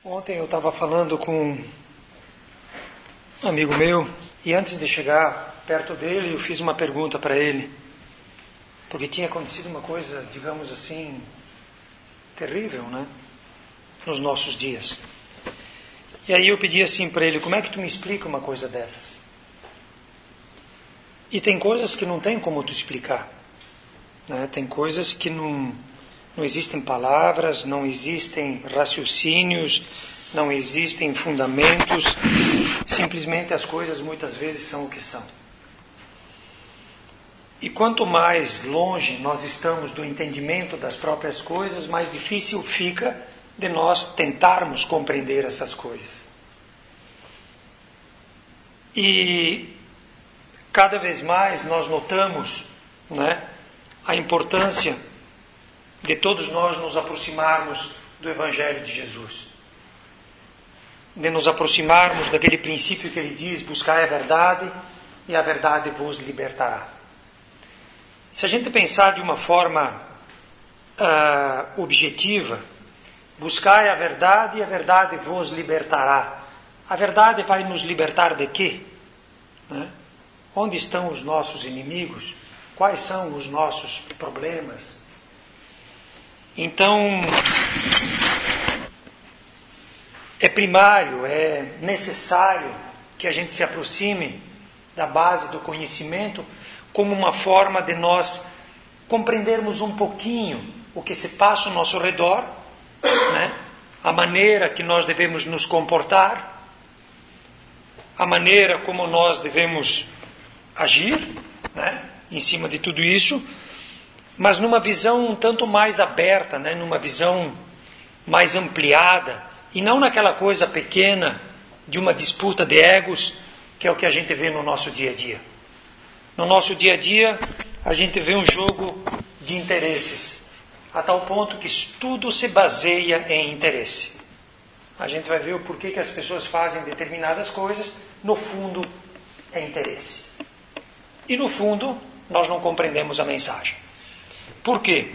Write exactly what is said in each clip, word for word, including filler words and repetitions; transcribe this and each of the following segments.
Ontem eu estava falando com um amigo meu e antes de chegar perto dele eu fiz uma pergunta para ele, porque tinha acontecido uma coisa, digamos assim, terrível, né, nos nossos dias. E aí eu pedi assim para ele: como é que tu me explica uma coisa dessas? E tem coisas que não tem como tu explicar, né? Tem coisas que não, não existem palavras, não existem raciocínios, não existem fundamentos, simplesmente as coisas muitas vezes são o que são. E quanto mais longe nós estamos do entendimento das próprias coisas, mais difícil fica de nós tentarmos compreender essas coisas. E cada vez mais nós notamos, né, a importância de todos nós nos aproximarmos do Evangelho de Jesus. De nos aproximarmos daquele princípio que ele diz: buscai a verdade e a verdade vos libertará. Se a gente pensar de uma forma uh, objetiva, buscai a verdade e a verdade vos libertará. A verdade vai nos libertar de quê? Né? Onde estão os nossos inimigos? Quais são os nossos problemas? Então, é primário, é necessário que a gente se aproxime da base do conhecimento como uma forma de nós compreendermos um pouquinho o que se passa ao nosso redor, né? A maneira que nós devemos nos comportar, a maneira como nós devemos agir, né, em cima de tudo isso, mas numa visão um tanto mais aberta, né, numa visão mais ampliada, e não naquela coisa pequena de uma disputa de egos, que é o que a gente vê no nosso dia a dia. No nosso dia a dia, a gente vê um jogo de interesses, a tal ponto que tudo se baseia em interesse. A gente vai ver o porquê que as pessoas fazem determinadas coisas, no fundo é interesse. E no fundo, nós não compreendemos a mensagem. Por quê?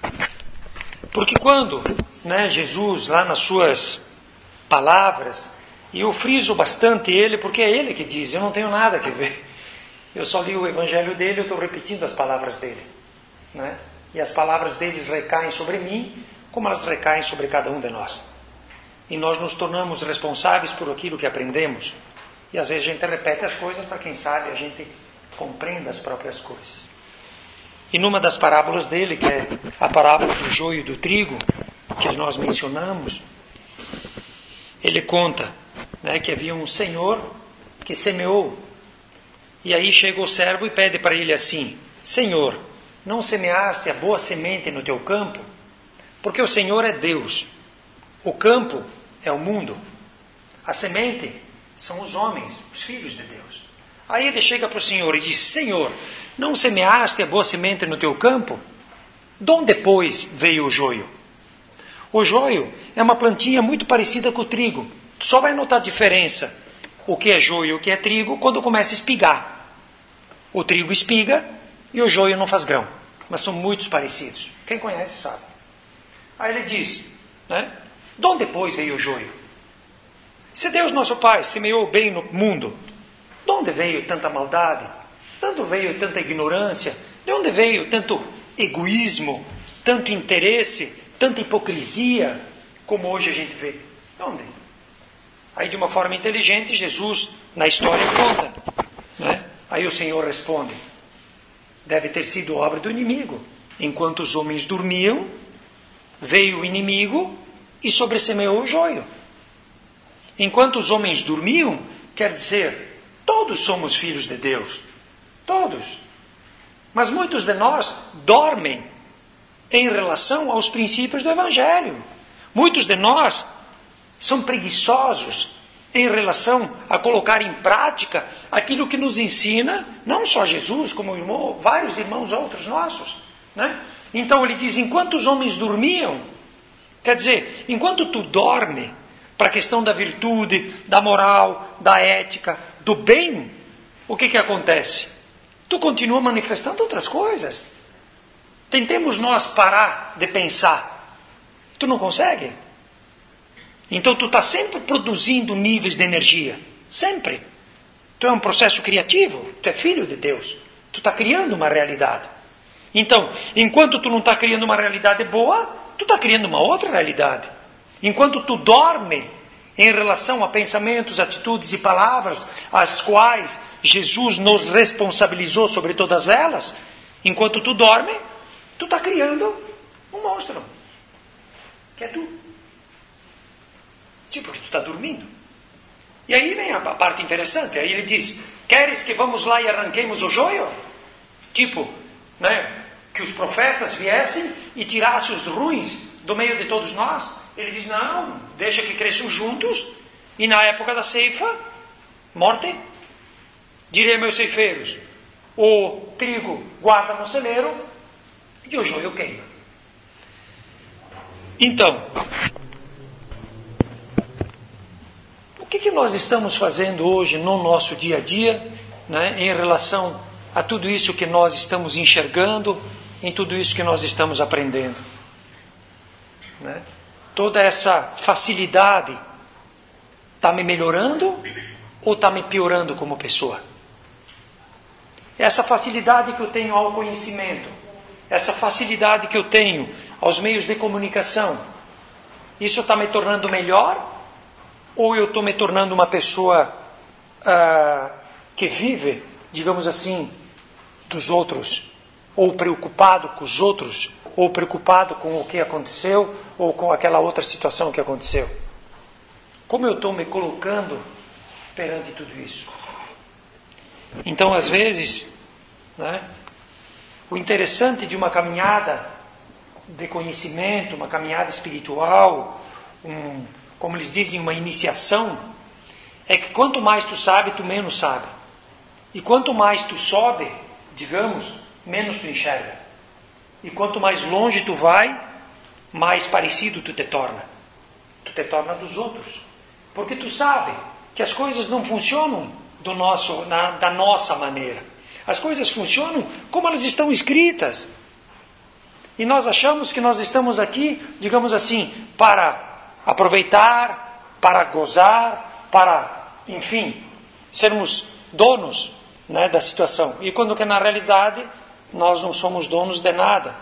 Porque quando, né, Jesus, lá nas suas palavras, e eu friso bastante ele, porque é ele que diz, eu não tenho nada a ver. Eu só li o evangelho dele, eu estou repetindo as palavras dele, né? E as palavras deles recaem sobre mim, como elas recaem sobre cada um de nós. E nós nos tornamos responsáveis por aquilo que aprendemos. E às vezes a gente repete as coisas para, quem sabe, a gente compreenda as próprias coisas. E numa das parábolas dele, que é a parábola do joio e do trigo, que nós mencionamos, ele conta, né, que havia um senhor que semeou. E aí chega o servo e pede para ele assim: Senhor, não semeaste a boa semente no teu campo? Porque o Senhor é Deus. O campo é o mundo. A semente são os homens, os filhos de Deus. Aí ele chega para o Senhor e diz: Senhor, não semeaste a boa semente no teu campo? De onde depois veio o joio? O joio é uma plantinha muito parecida com o trigo. Tu só vai notar a diferença, o que é joio e o que é trigo, quando começa a espigar. O trigo espiga e o joio não faz grão. Mas são muito parecidos. Quem conhece sabe. Aí ele diz, né? De onde depois veio o joio? Se Deus nosso Pai semeou bem no mundo, de onde veio tanta maldade? De onde veio tanta ignorância? De onde veio tanto egoísmo, tanto interesse, tanta hipocrisia, como hoje a gente vê? De onde? Aí, de uma forma inteligente, Jesus, na história, conta, né? Aí o Senhor responde: deve ter sido obra do inimigo. Enquanto os homens dormiam, veio o inimigo e sobressemeou o joio. Enquanto os homens dormiam, quer dizer, todos somos filhos de Deus. Todos. Mas muitos de nós dormem em relação aos princípios do Evangelho. Muitos de nós são preguiçosos em relação a colocar em prática aquilo que nos ensina, não só Jesus, como irmão, vários irmãos outros nossos, né? Então ele diz, enquanto os homens dormiam, quer dizer, enquanto tu dorme para a questão da virtude, da moral, da ética, do bem, o que que acontece? Tu continua manifestando outras coisas. Tentemos nós parar de pensar. Tu não consegue? Então tu está sempre produzindo níveis de energia. Sempre. Tu é um processo criativo. Tu é filho de Deus. Tu está criando uma realidade. Então, enquanto tu não está criando uma realidade boa, tu está criando uma outra realidade. Enquanto tu dorme em relação a pensamentos, atitudes e palavras, as quais Jesus nos responsabilizou sobre todas elas, enquanto tu dorme, tu está criando um monstro. Que é tu. Sim, porque tu está dormindo. E aí vem a parte interessante. Aí ele diz, queres que vamos lá e arranquemos o joio? Tipo, né, que os profetas viessem e tirassem os ruins do meio de todos nós. Ele diz, não, deixa que cresçam juntos. E na época da ceifa, morte. Direi meus ceifeiros, o trigo guarda no celeiro e o joio queima. Então, o que, que nós estamos fazendo hoje no nosso dia a dia, né, em relação a tudo isso que nós estamos enxergando, em tudo isso que nós estamos aprendendo? Né? Toda essa facilidade está me melhorando ou está me piorando como pessoa? Essa facilidade que eu tenho ao conhecimento, essa facilidade que eu tenho aos meios de comunicação, isso está me tornando melhor? Ou eu estou me tornando uma pessoa uh, que vive, digamos assim, dos outros? Ou preocupado com os outros? Ou preocupado com o que aconteceu? Ou com aquela outra situação que aconteceu? Como eu estou me colocando perante tudo isso? Então, às vezes, né, o interessante de uma caminhada de conhecimento, uma caminhada espiritual, um, como eles dizem, uma iniciação, é que quanto mais tu sabe, tu menos sabe. E quanto mais tu sobe, digamos, menos tu enxerga. E quanto mais longe tu vai, mais parecido tu te torna. Tu te torna dos outros. Porque tu sabe que as coisas não funcionam do nosso, na, da nossa maneira. As coisas funcionam como elas estão escritas. E nós achamos que nós estamos aqui, digamos assim, para aproveitar, para gozar, para, enfim, sermos donos, né, da situação. E quando que na realidade nós não somos donos de nada.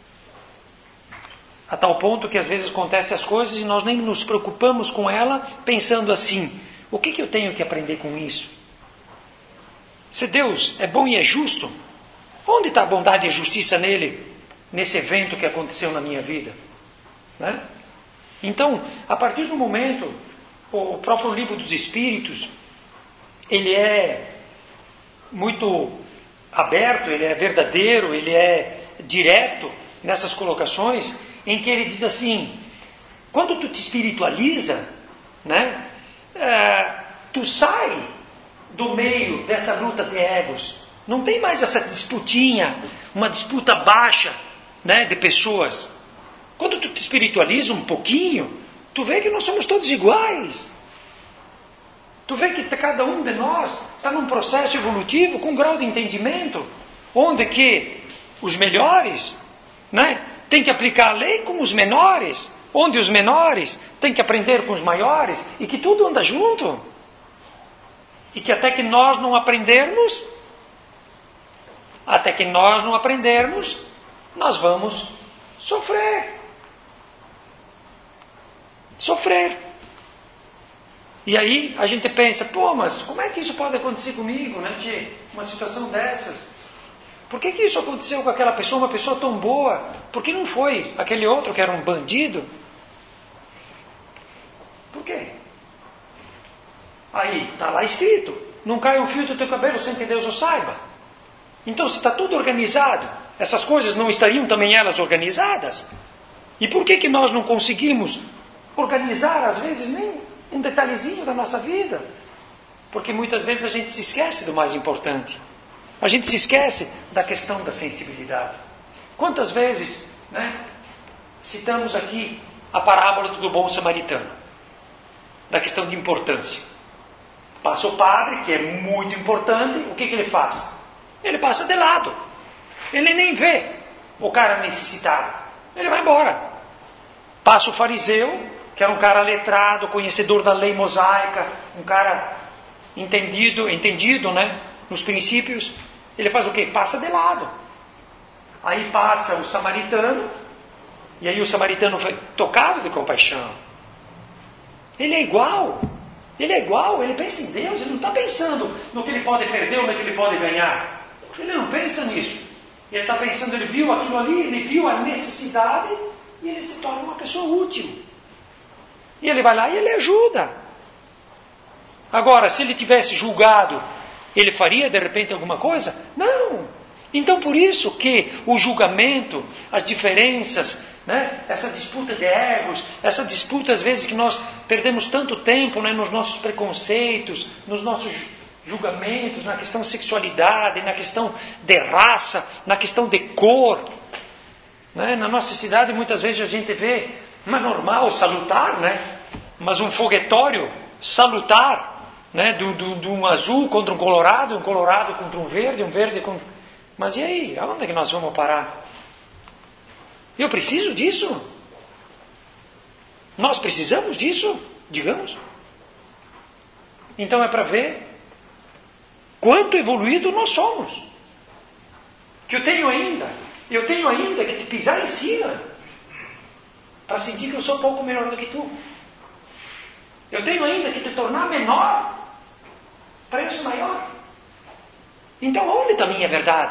A tal ponto que às vezes acontecem as coisas e nós nem nos preocupamos com ela, pensando assim, o que, que eu tenho que aprender com isso? Se Deus é bom e é justo, onde está a bondade e a justiça nele, nesse evento que aconteceu na minha vida? Né? Então, a partir do momento, o próprio livro dos Espíritos, ele é muito aberto, ele é verdadeiro, ele é direto nessas colocações, em que ele diz assim, quando tu te espiritualiza, né, é, tu sai do meio dessa luta de egos. Não tem mais essa disputinha, uma disputa baixa, né, de pessoas. Quando tu te espiritualiza um pouquinho, tu vê que nós somos todos iguais. Tu vê que cada um de nós está num processo evolutivo com um grau de entendimento, onde que os melhores, né, têm que aplicar a lei com os menores, onde os menores têm que aprender com os maiores, e que tudo anda junto. E que até que nós não aprendermos, até que nós não aprendermos, nós vamos sofrer. Sofrer. E aí a gente pensa, pô, mas como é que isso pode acontecer comigo, né, tchê? Uma situação dessas. Por que que isso aconteceu com aquela pessoa, uma pessoa tão boa? Por que não foi aquele outro que era um bandido? Por quê? Aí, está lá escrito, não cai um fio do teu cabelo sem que Deus o saiba. Então, se está tudo organizado, essas coisas não estariam também elas organizadas? E por que que nós não conseguimos organizar, às vezes, nem um detalhezinho da nossa vida? Porque muitas vezes a gente se esquece do mais importante. A gente se esquece da questão da sensibilidade. Quantas vezes, né, citamos aqui a parábola do bom samaritano, da questão de importância. Passa o padre, que é muito importante, o que, que ele faz? Ele passa de lado. Ele nem vê o cara necessitado. Ele vai embora. Passa o fariseu, que era um cara letrado, conhecedor da lei mosaica, um cara entendido, entendido, né, nos princípios, ele faz o quê? Passa de lado. Aí passa o samaritano, e aí o samaritano foi tocado de compaixão. Ele é igual, ele é igual, ele pensa em Deus, ele não está pensando no que ele pode perder ou no que ele pode ganhar. Ele não pensa nisso. Ele está pensando, ele viu aquilo ali, ele viu a necessidade e ele se torna uma pessoa útil. E ele vai lá e ele ajuda. Agora, se ele tivesse julgado, ele faria de repente alguma coisa? Não. Então por isso que o julgamento, as diferenças, né, essa disputa de egos, essa disputa às vezes que nós perdemos tanto tempo, né, nos nossos preconceitos, nos nossos julgamentos, na questão de sexualidade, na questão de raça, na questão de cor. Né? Na nossa cidade muitas vezes a gente vê, mas normal, salutar, né? Mas um foguetório salutar, né? de, de, de um azul contra um colorado, um colorado contra um verde, um verde contra... Mas e aí? Aonde é que nós vamos parar? Eu preciso disso? Nós precisamos disso? Digamos. Então é para ver quanto evoluído nós somos. Que eu tenho ainda, eu tenho ainda que te pisar em cima para sentir que eu sou um pouco melhor do que tu. Eu tenho ainda que te tornar menor para eu ser maior. Então onde está a minha verdade?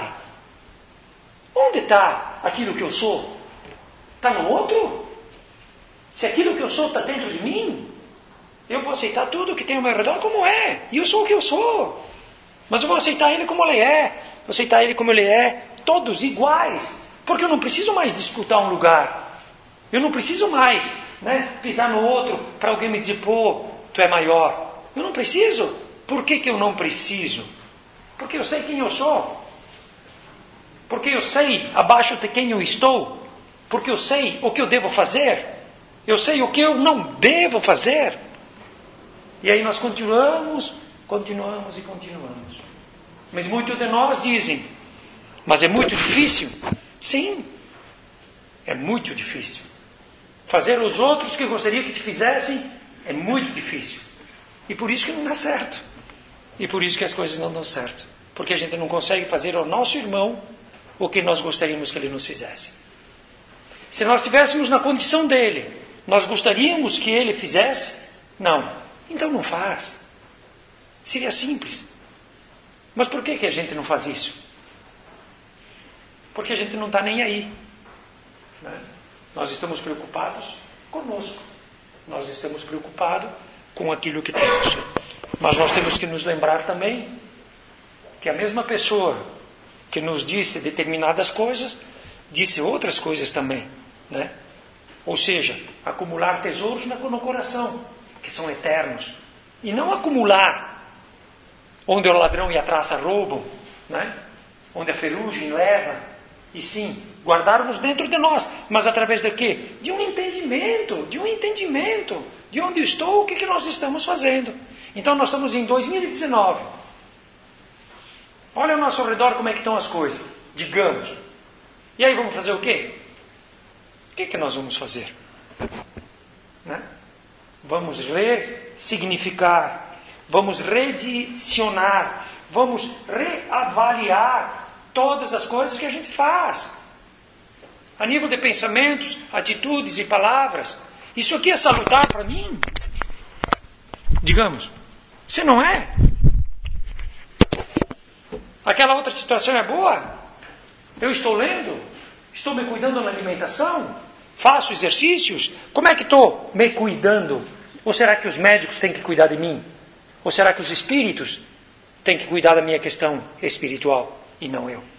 Onde está aquilo que eu sou? Está no outro? Se aquilo que eu sou está dentro de mim, eu vou aceitar tudo que tem ao meu redor como é. E eu sou o que eu sou. Mas eu vou aceitar ele como ele é. Vou aceitar ele como ele é. Todos iguais. Porque eu não preciso mais disputar um lugar. Eu não preciso mais, né, pisar no outro para alguém me dizer, pô, tu é maior. Eu não preciso. Por que que eu não preciso? Porque eu sei quem eu sou. Porque eu sei abaixo de quem eu estou. Porque eu sei o que eu devo fazer. Eu sei o que eu não devo fazer. E aí nós continuamos, continuamos e continuamos. Mas muitos de nós dizem, mas é muito difícil. Sim, é muito difícil. Fazer os outros que gostaria que te fizessem é muito difícil. E por isso que não dá certo. E por isso que as coisas não dão certo. Porque a gente não consegue fazer ao nosso irmão o que nós gostaríamos que ele nos fizesse. Se nós estivéssemos na condição dele, nós gostaríamos que ele fizesse? Não. Então não faz. Seria simples. Mas por que que a gente não faz isso? Porque a gente não está nem aí. Né? Nós estamos preocupados conosco. Nós estamos preocupados com aquilo que temos. Mas nós temos que nos lembrar também que a mesma pessoa que nos disse determinadas coisas, disse outras coisas também. Né? Ou seja, acumular tesouros no coração, que são eternos. E não acumular onde o ladrão e a traça roubam, né? Onde a ferrugem leva. E sim, guardarmos dentro de nós. Mas através de quê? De um entendimento. De um entendimento. De onde estou, o que, que nós estamos fazendo. Então nós estamos em dois mil e dezenove. Olha ao nosso redor como é que estão as coisas. Digamos. E aí vamos fazer o quê? O que, que nós vamos fazer? Né? Vamos ressignificar, vamos redicionar, vamos reavaliar todas as coisas que a gente faz. A nível de pensamentos, atitudes e palavras. Isso aqui é salutar para mim? Digamos. Se não é? Aquela outra situação é boa? Eu estou lendo? Estou me cuidando na alimentação? Faço exercícios? Como é que estou me cuidando? Ou será que os médicos têm que cuidar de mim? Ou será que os espíritos têm que cuidar da minha questão espiritual e não eu?